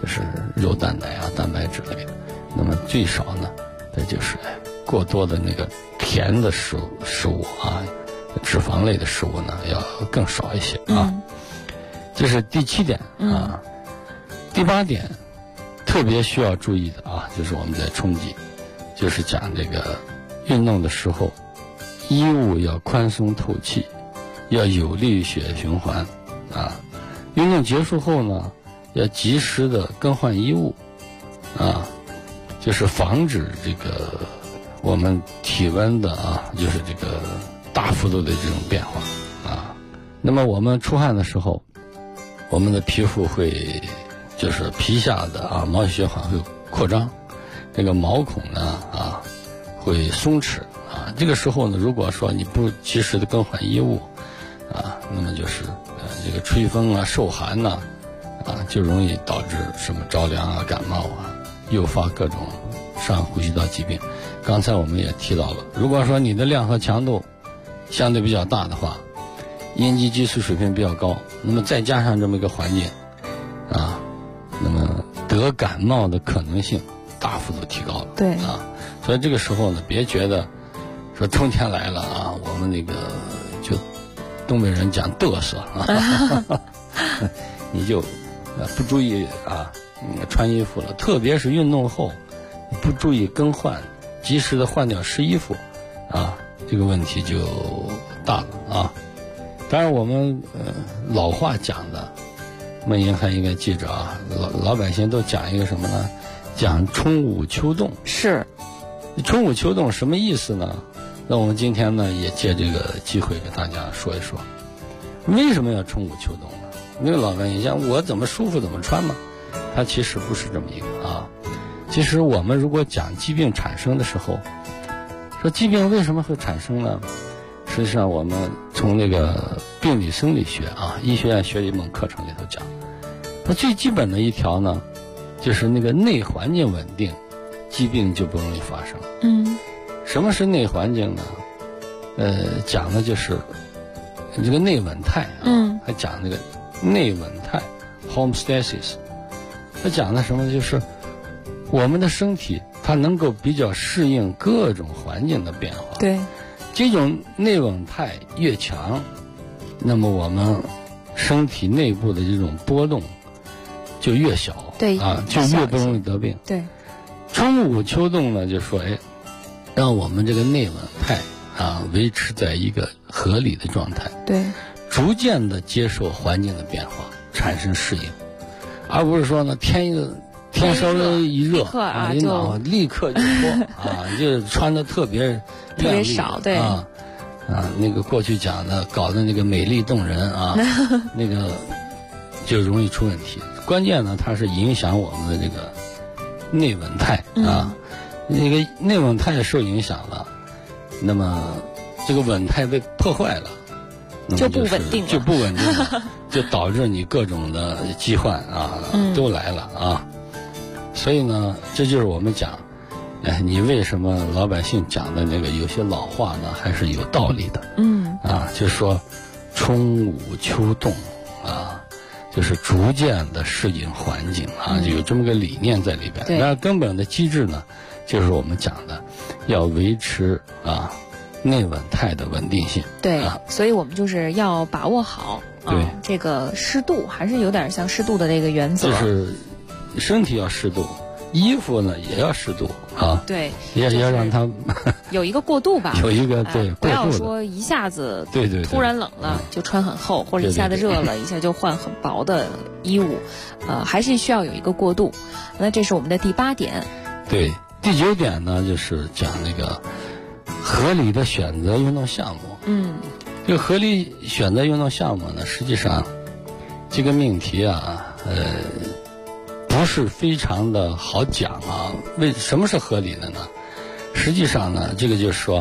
Speaker 8: 就是肉蛋奶啊、蛋白质类的。那么最少呢，这就是过多的那个甜的食物啊，脂肪类的食物呢要更少一些啊。这是第7点啊。第8点特别需要注意的啊，就是我们在冲击，就是讲这个运动的时候，衣物要宽松透气，要有利于血液循环啊。运动结束后呢，要及时的更换衣物啊，就是防止这个我们体温的啊，就是这个大幅度的这种变化啊。那么我们出汗的时候，我们的皮肤会就是皮下的啊毛细血管会扩张，这个毛孔呢啊会松弛啊。这个时候呢，如果说你不及时的更换衣物啊，那么就是这个吹风啊、受寒呐啊，就容易导致什么着凉啊、感冒啊，诱发各种上呼吸道疾病。刚才我们也提到了，如果说你的量和强度相对比较大的话，应激激素水平比较高，那么再加上这么一个环境啊，那么得感冒的可能性大幅度提高了。
Speaker 10: 对
Speaker 8: 啊，所以这个时候呢，别觉得说冬天来了啊，我们那个就东北人讲嘚瑟啊，你就不注意啊穿衣服了，特别是运动后不注意更换，及时的换掉湿衣服啊，这个问题就大了啊。当然我们老话讲的，梦莹还应该记着啊，老百姓都讲一个什么呢？讲春捂秋冻。
Speaker 10: 是
Speaker 8: 春捂秋冻什么意思呢？那我们今天呢也借这个机会给大家说一说，为什么要春捂秋冻呢？因为老百姓想我怎么舒服怎么穿嘛，它其实不是这么一个啊。其实我们如果讲疾病产生的时候，说疾病为什么会产生呢？实际上我们从那个病理生理学啊，医学院学理门课程里头讲，那最基本的一条呢，就是那个内环境稳定，疾病就不容易发生。什么是内环境呢？讲的就是这个内稳态啊，还讲那个内稳态 homeostasis。它讲的什么？就是我们的身体它能够比较适应各种环境的变化。
Speaker 10: 对，
Speaker 8: 这种内稳态越强，那么我们身体内部的这种波动就越小。
Speaker 10: 对
Speaker 8: 啊，就越不容易得病。
Speaker 10: 对，
Speaker 8: 春捂秋冻呢，就说让我们这个内稳态啊维持在一个合理的状态。
Speaker 10: 对，
Speaker 8: 逐渐的接受环境的变化，产生适应，而不是说呢天稍微一热啊，立刻就脱啊，就穿的特别
Speaker 10: 少。对
Speaker 8: 啊，那个过去讲的搞的那个美丽动人啊，那个就容易出问题。关键呢，它是影响我们的这个内稳态啊，那个内稳态受影响了，那么这个稳态被破坏了，
Speaker 10: 就不稳定了，
Speaker 8: 就不稳定了，就导致你各种的疾患啊都来了啊。所以呢，这就是我们讲，你为什么老百姓讲的那个有些老话呢，还是有道理的。就是说春捂秋冻啊，就是逐渐的适应环境啊，就有这么个理念在里边。但是根本的机制呢，就是我们讲的要维持啊内稳态的稳定性。
Speaker 10: 对，所以我们就是要把握好这个适度，还是有点像适度的这个原则。
Speaker 8: 就是身体要适度，衣服呢也要适度啊。
Speaker 10: 对，
Speaker 8: 也要让它
Speaker 10: 有一个过渡吧。
Speaker 8: 有一个对，
Speaker 10: 不要说一下子突然冷了就穿很厚，或者一下子热了一下就换很薄的衣物，还是需要有一个过渡。那这是我们的第8点。
Speaker 8: 对，第9点呢，就是讲那个合理的选择运动项目。这个合理选择运动项目呢，实际上这个命题啊，不是非常的好讲啊。为什么是合理的呢？实际上呢，这个就是说，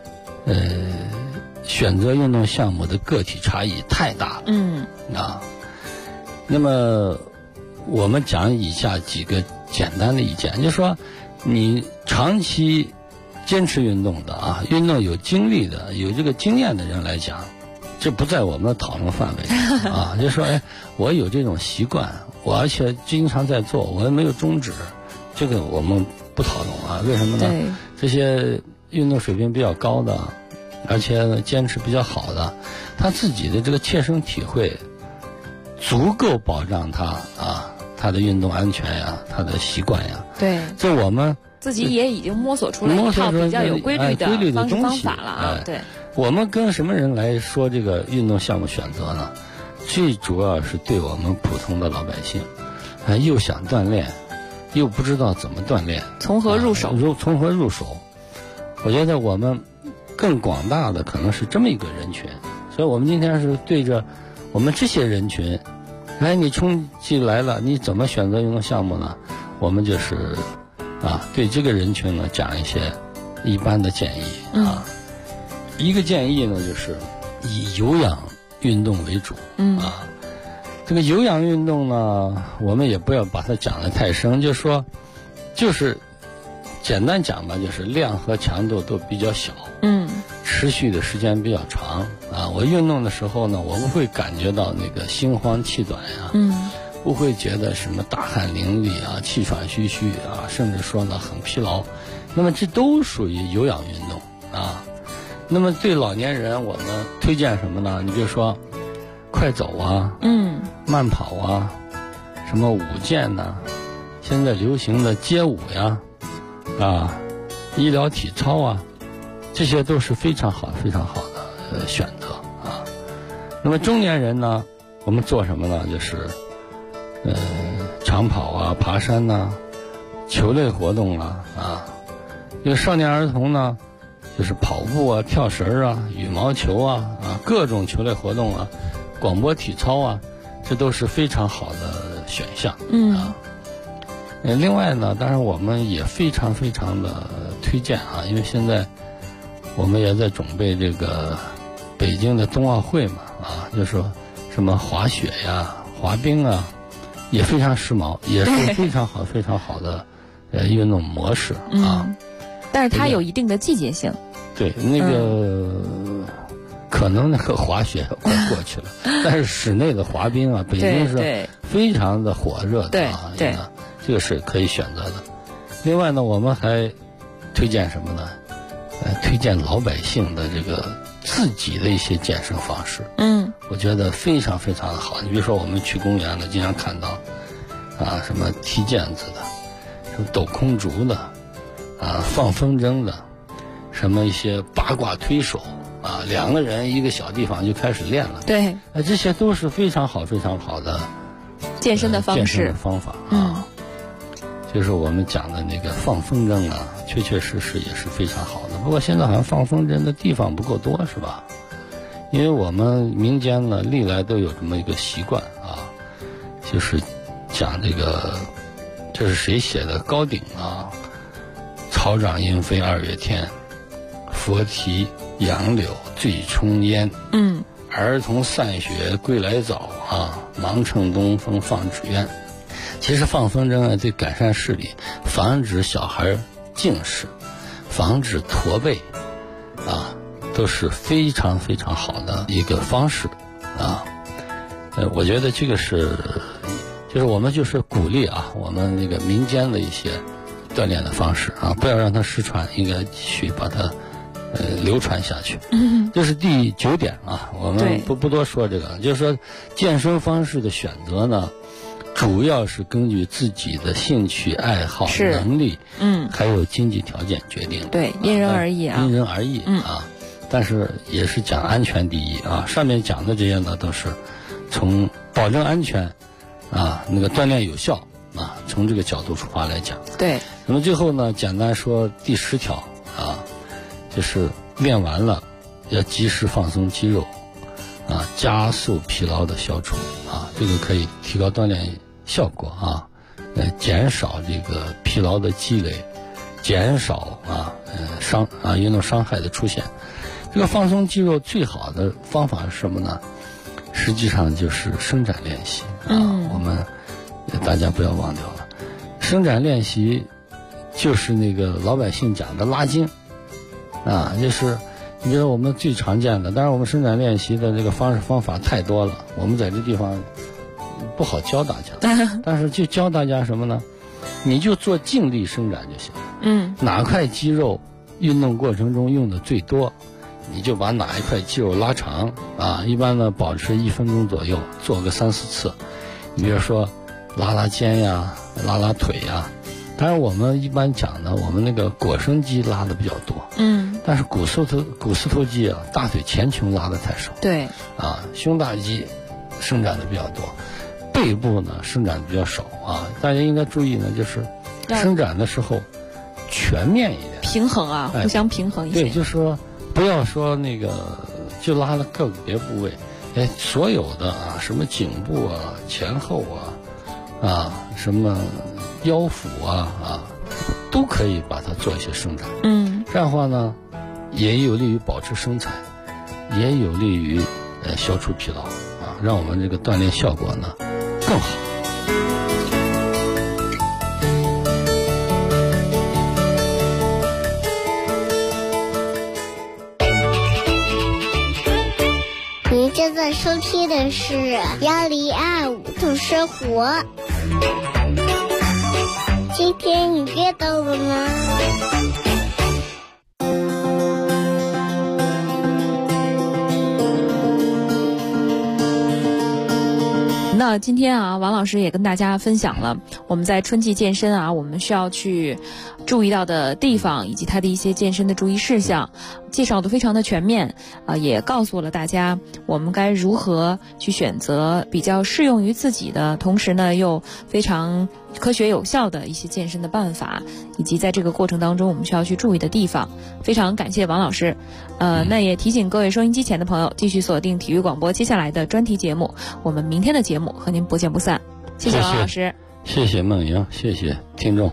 Speaker 8: 选择运动项目的个体差异太大了。那么我们讲以下几个简单的意见，就是说，你长期坚持运动的啊，运动有经历的、有这个经验的人来讲， 这不在我们的讨论范围啊。就说我有这种习惯，我而且经常在做，我也没有终止，这个我们不讨论啊。为什么呢？这些运动水平比较高的，而且坚持比较好的，他自己的这个切身体会足够保障他的运动安全呀，他的习惯呀。
Speaker 10: 对，
Speaker 8: 这我们
Speaker 10: 自己也已经摸索出来一套比较有规律的方式方法了啊。对，
Speaker 8: 我们跟什么人来说这个运动项目选择呢？最主要是对我们普通的老百姓，又想锻炼，又不知道怎么锻炼，
Speaker 10: 从何入手？
Speaker 8: 从何入手？我觉得我们更广大的可能是这么一个人群，所以我们今天是对着我们这些人群，你冲击来了，你怎么选择运动项目呢？我们就是对这个人群呢讲一些一般的建议啊。一个建议呢就是以有氧运动为主这个有氧运动呢，我们也不要把它讲得太深，就是简单讲吧，就是量和强度都比较小，持续的时间比较长我运动的时候呢，我不会感觉到那个心慌气短不会觉得什么大汗淋漓气喘吁吁甚至说呢很疲劳，那么这都属于有氧运动那么对老年人我们推荐什么呢？你比如说快走慢跑什么舞剑现在流行的街舞医疗体操这些都是非常好的选择那么中年人呢，我们做什么呢？就是长跑爬山球类活动因为少年儿童呢，就是跑步跳绳羽毛球各种球类活动广播体操这都是非常好的选项另外呢，当然我们也非常的推荐因为现在我们也在准备这个北京的冬奥会嘛就是说什么滑雪滑冰也非常时髦，也是非常好的运动模式
Speaker 10: 但是它有一定的季节性。
Speaker 8: 对，那个可能那个滑雪快过去了，但是室内的滑冰北京是非常的火热的对，这个是可以选择的。另外呢，我们还推荐什么呢？推荐老百姓的这个自己的一些健身方式。我觉得非常的好。你比如说我们去公园呢，经常看到什么踢毽子的，什么抖空竹的放风筝的，什么一些八卦推手两个人一个小地方就开始练了。对，这些都是非常好的
Speaker 10: 健身的方式、
Speaker 8: 健身的方法就是我们讲的那个放风筝确实也是非常好的。不过现在好像放风筝的地方不够多，是吧？因为我们民间呢历来都有这么一个习惯就是讲这个，这是谁写的？高鼎草长莺飞2月天，佛啼杨柳醉冲烟。儿童散学归来早忙乘东风放纸鸢。其实放风筝对改善视力，防止小孩近视，防止驼背都是非常好的一个方式我觉得这个就是我们就是鼓励我们那个民间的一些锻炼的方式不要让它失传，应该继续把它流传下去。这是第9点我们不多说这个，就是说健身方式的选择呢，主要是根据自己的兴趣爱好能力还有经济条件决定的。
Speaker 10: 对，因人而异
Speaker 8: 因人而异但是也是讲安全第一上面讲的这些呢都是从保证安全那个锻炼有效从这个角度出发来讲。
Speaker 10: 对，
Speaker 8: 那么最后呢，简单说第10条就是练完了要及时放松肌肉加速疲劳的消除这个可以提高锻炼效果减少这个疲劳的积累，减少运动伤害的出现。这个放松肌肉最好的方法是什么呢？实际上就是伸展练习我们大家不要忘掉了，伸展练习就是那个老百姓讲的拉筋就是你比如我们最常见的，当然我们伸展练习的这个方法太多了，我们在这地方不好教大家，但是就教大家什么呢？你就做静力伸展就行。哪块肌肉运动过程中用的最多，你就把哪一块肌肉拉长啊。一般呢保持1分钟左右，做个3、4次。你比如说拉拉肩呀，拉拉腿呀。当然我们一般讲呢，我们那个腘绳肌拉的比较多，但是股四头肌啊，大腿前穹拉的太少。
Speaker 10: 对，
Speaker 8: 啊，胸大肌伸展的比较多，背部呢伸展的比较少啊。大家应该注意呢，就是伸展的时候全面一点，
Speaker 10: 平衡啊，互相平衡一些。
Speaker 8: 对，就是说不要说那个就拉了个别部位，所有的啊，什么颈部啊、前后啊，什么腰腹啊，都可以把它做一些伸展。这样的话呢，也有利于保持身材，也有利于消除疲劳啊，让我们这个锻炼效果呢更好。
Speaker 11: 您正在收听的是1025度生活。今天你知道了吗？
Speaker 10: 那今天啊，王老师也跟大家分享了我们在春季健身啊，我们需要去注意到的地方，以及它的一些健身的注意事项，介绍的非常的全面，也告诉了大家我们该如何去选择比较适用于自己的，同时呢又非常科学有效的一些健身的办法，以及在这个过程当中我们需要去注意的地方。非常感谢王老师。那也提醒各位收音机前的朋友继续锁定体育广播接下来的专题节目，我们明天的节目和您不见不散。谢谢王老师，
Speaker 8: 谢谢梦莹，谢谢听众。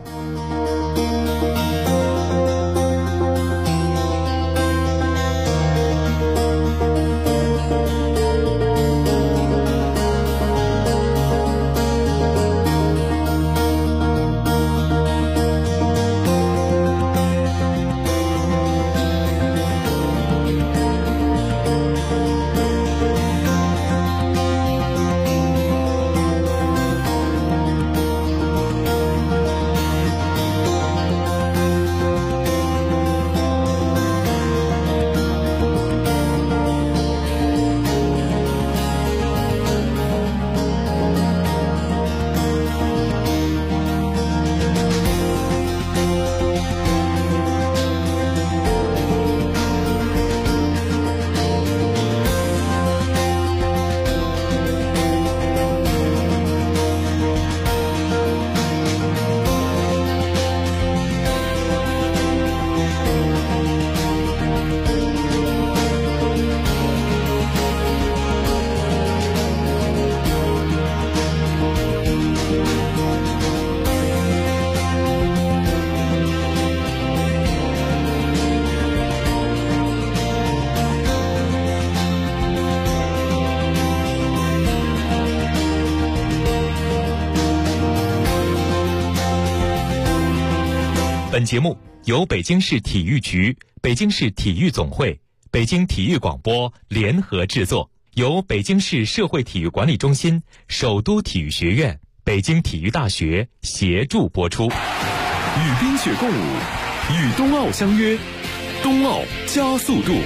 Speaker 9: 本节目由北京市体育局、北京市体育总会、北京体育广播联合制作，由北京市社会体育管理中心、首都体育学院、北京体育大学协助播出。
Speaker 3: 与冰雪共舞，与冬奥相约，冬奥加速度。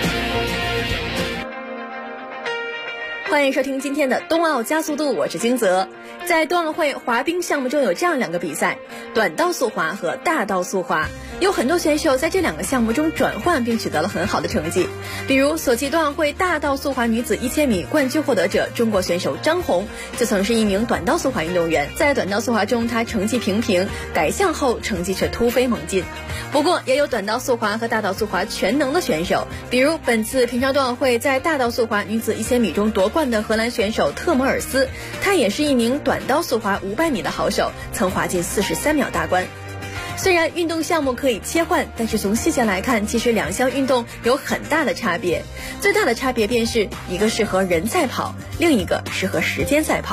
Speaker 12: 欢迎收听今天的冬奥加速度，我是金泽。在冬奥会滑冰项目中有这样2个比赛，短道速滑和大道速滑。有很多选手在这2个项目中转换并取得了很好的成绩，比如索契冬奥会大道速滑女子1000米冠军获得者中国选手张红，就曾是一名短道速滑运动员。在短道速滑中，她成绩平平，改项后成绩却突飞猛进。不过也有短道速滑和大道速滑全能的选手，比如本次平昌冬奥会在大道速滑女子1000米中夺冠的荷兰选手特摩尔斯，她也是一名短道速滑500米的好手，曾滑进43秒大关。虽然运动项目可以切换，但是从细节来看，其实2项运动有很大的差别。最大的差别便是一个适合人赛跑，另一个适合时间赛跑。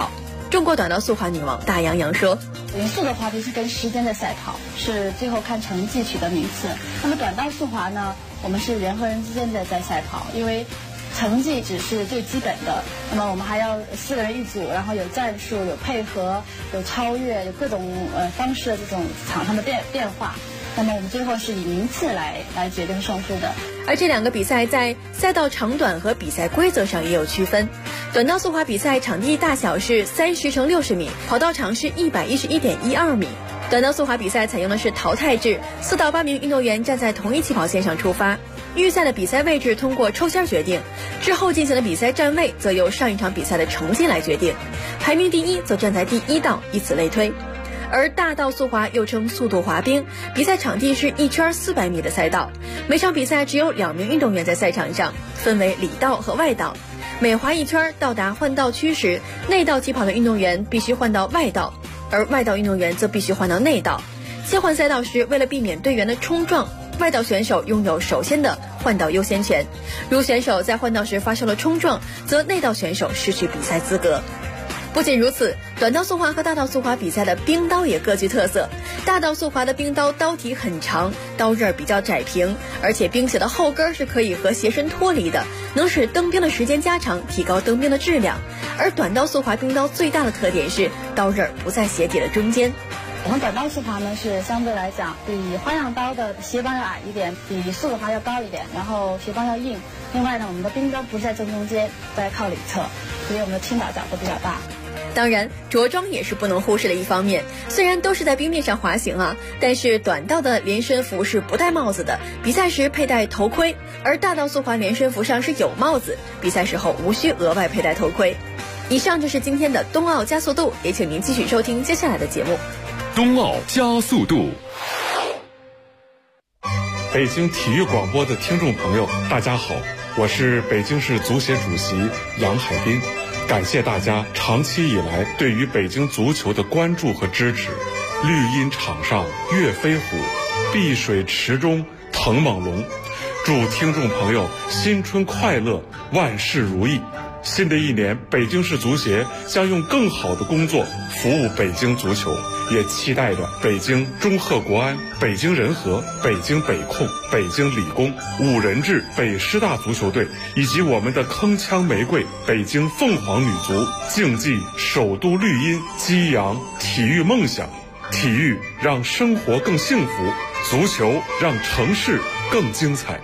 Speaker 12: 中国短道速滑女王大杨洋说：
Speaker 13: 严肃的滑冰是跟时间的赛跑，是最后看成绩取得名次。那么短道速滑呢，我们是人和人之间的在赛跑，因为成绩只是最基本的，那么我们还要4个人一组，然后有战术、有配合、有超越、有各种方式的这种场上的变化。那么我们最后是以名次来决定胜负的。
Speaker 12: 而这2个比赛在赛道长短和比赛规则上也有区分。短道速滑比赛场地大小是30×60米，跑道长是111.12米。短道速滑比赛采用的是淘汰制，4到8名运动员站在同一起跑线上出发。预赛的比赛位置通过抽签决定，之后进行的比赛站位则由上一场比赛的成绩来决定，排名第1则站在第1道，以此类推。而大道速滑又称速度滑冰，比赛场地是1圈400米的赛道，每场比赛只有2名运动员在赛场上，分为里道和外道。每滑1圈到达换道区时，内道起跑的运动员必须换到外道，而外道运动员则必须换到内道。切换赛道时，为了避免队员的冲撞，外道选手拥有首先的换道优先权，如选手在换道时发生了冲撞，则内道选手失去比赛资格。不仅如此，短道速滑和大道速滑比赛的冰刀也各具特色。大道速滑的冰刀刀体很长，刀刃比较窄平，而且冰鞋的后跟是可以和鞋身脱离的，能使蹬冰的时间加长，提高蹬冰的质量。而短道速滑冰刀最大的特点是刀刃不在鞋底的中间。
Speaker 13: 我们短道速滑呢是相对来讲比花样刀的鞋帮要矮一点，比速度滑要高一点，然后鞋帮要硬。另外呢，我们的冰刀不在正中间，在靠里侧，所以我们的倾倒角度比较大。
Speaker 12: 当然，着装也是不能忽视的一方面。虽然都是在冰面上滑行啊，但是短道的连身服是不戴帽子的，比赛时佩戴头盔；而大道速滑连身服上是有帽子，比赛时候无需额外佩戴头盔。以上就是今天的冬奥加速度，也请您继续收听接下来的节目。
Speaker 3: 冬奥加速度。北京体育广播的听众朋友，大家好，我是北京市足协主席杨海滨。感谢大家长期以来对于北京足球的关注和支持。绿茵场上跃飞虎，碧水池中腾猛龙。祝听众朋友新春快乐，万事如意。新的一年，北京市足协将用更好的工作服务北京足球，也期待着北京中赫国安、北京人和、北京北控、北京理工、5人制北师大足球队以及我们的铿锵玫瑰北京凤凰女足，竞技首都绿茵，激扬体育梦想。体育让生活更幸福，足球让城市更精彩。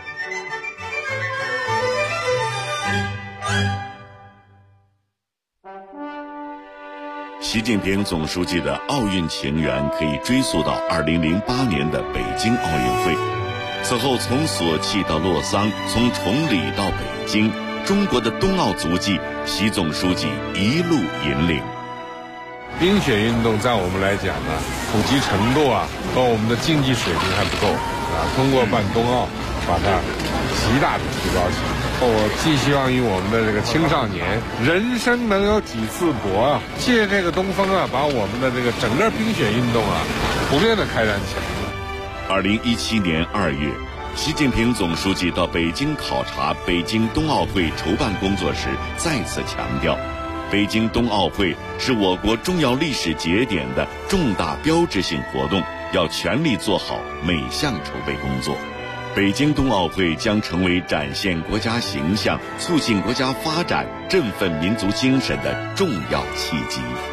Speaker 1: 习近平总书记的奥运情缘可以追溯到2008年的北京奥运会。此后，从索契到洛桑，从崇礼到北京，中国的冬奥足迹，习总书记一路引领。
Speaker 14: 冰雪运动在我们来讲呢，普及程度和我们的竞技水平还不够通过办冬奥，把它极大的提高起来。我寄希望于我们的这个青少年，人生能有几次搏借这个东风把我们的这个整个冰雪运动普遍的开展起来。
Speaker 1: 2017年2月，习近平总书记到北京考察北京冬奥会筹办工作时，再次强调，北京冬奥会是我国重要历史节点的重大标志性活动，要全力做好每项筹备工作。北京冬奥会将成为展现国家形象、促进国家发展、振奋民族精神的重要契机。